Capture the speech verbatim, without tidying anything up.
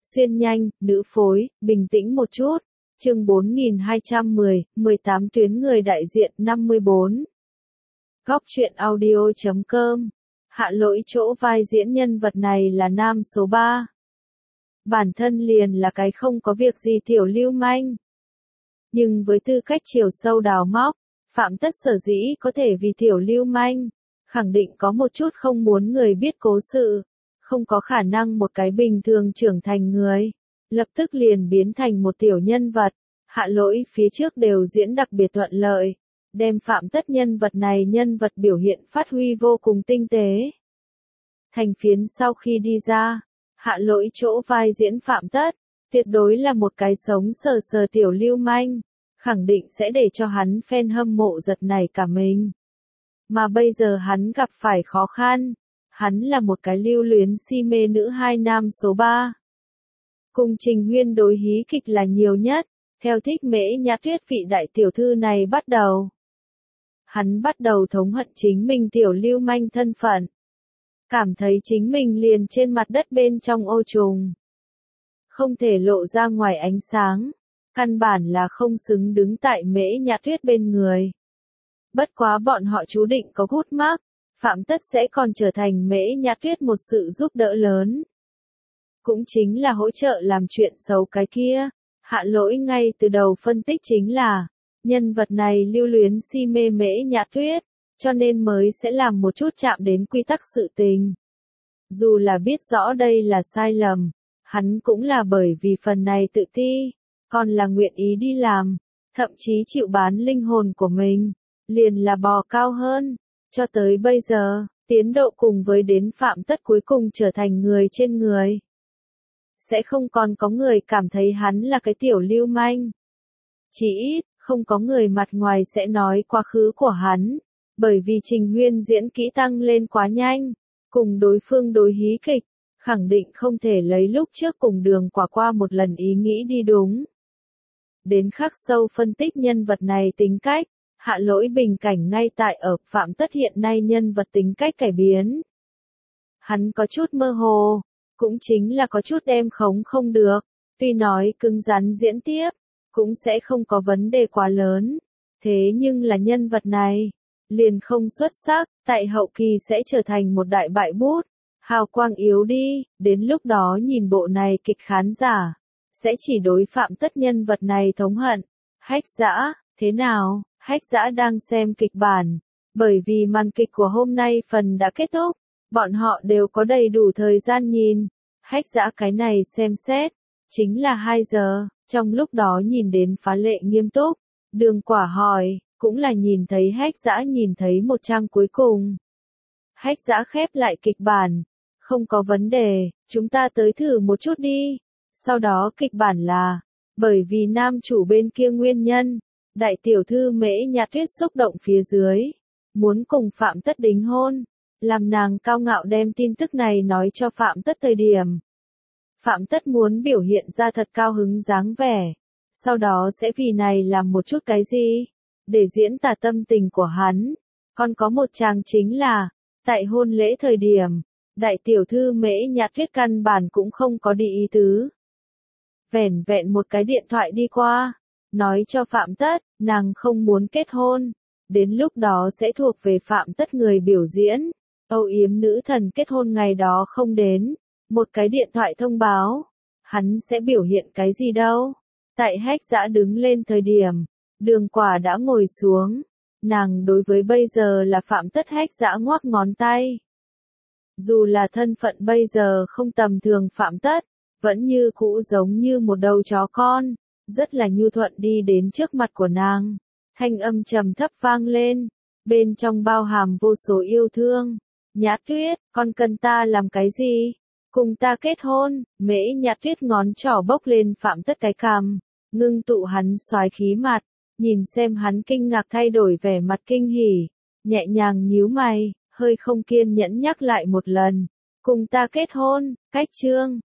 Xuyên nhanh, nữ phối, bình tĩnh một chút. Chương bốn nghìn hai trăm mười, mười tám tuyến người đại diện năm mươi bốn. Góc truyện audio chấm com. Hạ Lỗi chỗ vai diễn nhân vật này là nam số ba. Bản thân liền là cái không có việc gì tiểu lưu manh. Nhưng với tư cách chiều sâu đào móc, Phạm Tất sở dĩ có thể vì tiểu lưu manh, khẳng định có một chút không muốn người biết cố sự, không có khả năng một cái bình thường trưởng thành người, lập tức liền biến thành một tiểu nhân vật. Hạ Lỗi phía trước đều diễn đặc biệt thuận lợi, đem Phạm Tất nhân vật này nhân vật biểu hiện phát huy vô cùng tinh tế. Thành phiến sau khi đi ra, Hạ Lỗi chỗ vai diễn Phạm Tất, tuyệt đối là một cái sống sờ sờ tiểu lưu manh, khẳng định sẽ để cho hắn fan hâm mộ giật nảy cả mình. Mà bây giờ hắn gặp phải khó khăn, hắn là một cái lưu luyến si mê nữ hai nam số ba. Cùng Trình Huyên đối hí kịch là nhiều nhất, theo Thích Mễ Nhã Tuyết vị đại tiểu thư này bắt đầu. Hắn bắt đầu thống hận chính mình tiểu lưu manh thân phận. Cảm thấy chính mình liền trên mặt đất bên trong ô trùng. Không thể lộ ra ngoài ánh sáng, căn bản là không xứng đứng tại Mễ Nhã Tuyết bên người. Bất quá bọn họ chú định có gút mắc, Phạm Tất sẽ còn trở thành Mễ Nhã Tuyết một sự giúp đỡ lớn. Cũng chính là hỗ trợ làm chuyện xấu cái kia. Hạ Lỗi ngay từ đầu phân tích chính là, nhân vật này lưu luyến si mê Mễ Nhã Tuyết, cho nên mới sẽ làm một chút chạm đến quy tắc sự tình. Dù là biết rõ đây là sai lầm, hắn cũng là bởi vì phần này tự ti, còn là nguyện ý đi làm, thậm chí chịu bán linh hồn của mình, liền là bò cao hơn. Cho tới bây giờ, tiến độ cùng với đến Phạm Tất cuối cùng trở thành người trên người. Sẽ không còn có người cảm thấy hắn là cái tiểu lưu manh. Chỉ ít, không có người mặt ngoài sẽ nói quá khứ của hắn, bởi vì Trình Huyên diễn kỹ tăng lên quá nhanh, cùng đối phương đối hí kịch, khẳng định không thể lấy lúc trước cùng Đường Quả qua một lần ý nghĩ đi đúng. Đến khắc sâu phân tích nhân vật này tính cách, Hạ Lỗi bình cảnh ngay tại ở Phạm Tất hiện nay nhân vật tính cách cải biến. Hắn có chút mơ hồ, cũng chính là có chút đem khống không được, tuy nói cứng rắn diễn tiếp, cũng sẽ không có vấn đề quá lớn, thế nhưng là nhân vật này, liền không xuất sắc, tại hậu kỳ sẽ trở thành một đại bại bút, hào quang yếu đi, đến lúc đó nhìn bộ này kịch khán giả, sẽ chỉ đối Phạm Tất nhân vật này thống hận. Hách Dã, thế nào? Hách Dã đang xem kịch bản, bởi vì màn kịch của hôm nay phần đã kết thúc, bọn họ đều có đầy đủ thời gian nhìn. Hách Dã cái này xem xét, chính là hai giờ, trong lúc đó nhìn đến phá lệ nghiêm túc, Đường Quả hỏi, cũng là nhìn thấy Hách Dã nhìn thấy một trang cuối cùng. Hách Dã khép lại kịch bản, không có vấn đề, chúng ta tới thử một chút đi. Sau đó kịch bản là, bởi vì nam chủ bên kia nguyên nhân, đại tiểu thư Mễ Nhã Tuyết xúc động phía dưới, muốn cùng Phạm Tất đính hôn, làm nàng cao ngạo đem tin tức này nói cho Phạm Tất thời điểm. Phạm Tất muốn biểu hiện ra thật cao hứng dáng vẻ, sau đó sẽ vì này làm một chút cái gì, để diễn tả tâm tình của hắn. Còn có một chàng chính là, tại hôn lễ thời điểm, đại tiểu thư Mễ Nhã Tuyết căn bản cũng không có đi ý tứ. Vẻn vẹn một cái điện thoại đi qua, nói cho Phạm Tất, nàng không muốn kết hôn, đến lúc đó sẽ thuộc về Phạm Tất người biểu diễn. Âu yếm nữ thần kết hôn ngày đó không đến, một cái điện thoại thông báo, hắn sẽ biểu hiện cái gì đâu. Tại Hách Dã đứng lên thời điểm, Đường Quả đã ngồi xuống, nàng đối với bây giờ là Phạm Tất Hách Dã ngoắc ngón tay. Dù là thân phận bây giờ không tầm thường Phạm Tất, vẫn như cũ giống như một đầu chó con, rất là nhu thuận đi đến trước mặt của nàng. Thanh âm trầm thấp vang lên, bên trong bao hàm vô số yêu thương. Nhã Tuyết, con cần ta làm cái gì? Cùng ta kết hôn. Mễ Nhã Tuyết ngón trỏ bốc lên Phạm Tất cái cằm, ngưng tụ hắn xoái khí mặt, nhìn xem hắn kinh ngạc thay đổi vẻ mặt kinh hỉ, nhẹ nhàng nhíu mày, hơi không kiên nhẫn nhắc lại một lần. Cùng ta kết hôn, cách chương,